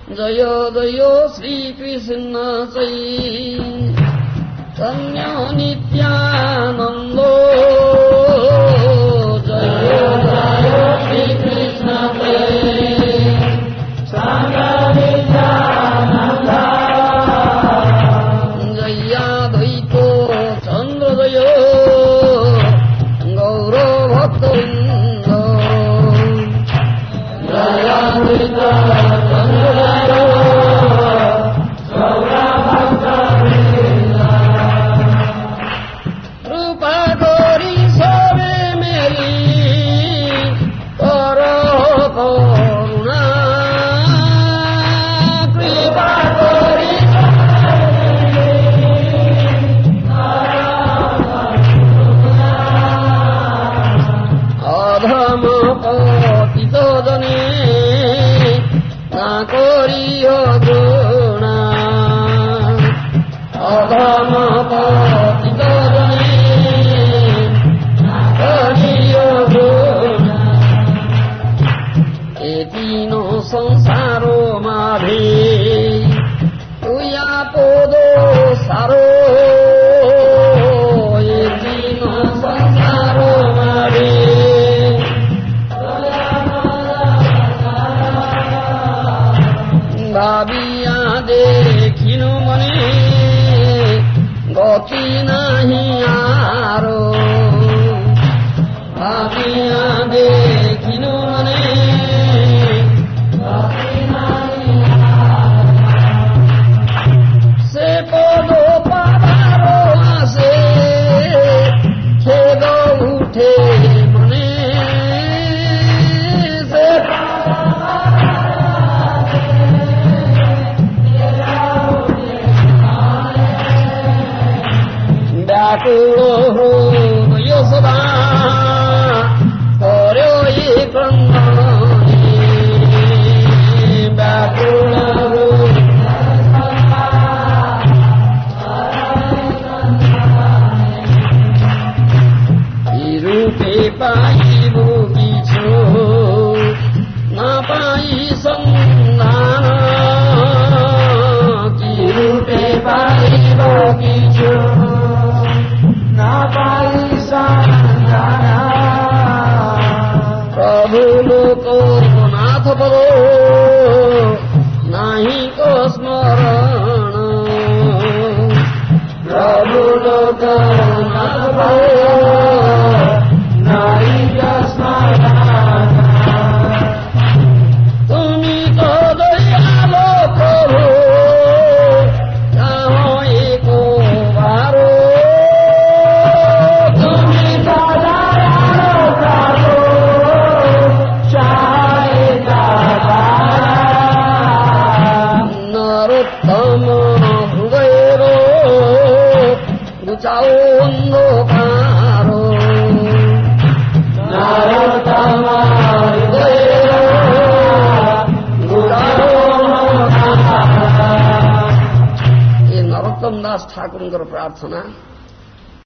जय जय श्रीकृष्ण चैतन्य नित्यानन्दो जय जय श्रीकृष्ण चैतन्य नित्यानन्द जयाद्वैतो चन्द्रोदय गौरभक्तवृन्द जयाद्वैतो संसारो माधे तुया पोदो सारो ये तीनों संसारो माधे भाविया देखिनु मने गति नहीं आरो भाविया देखिनु मने सदा कर्यो ये रूपे पाई भोगिछु न पाई संधान की रूपे पाई भोगिछु प्रभु लोको नाथ परो नाही को स्मरण प्रभु लोको नाथ परो नाही को स्मरण तुमी तो दयालो प्रभु चाहो एको बारो चाओ ये नरोत्तम दास ठाकुरको प्रार्थना।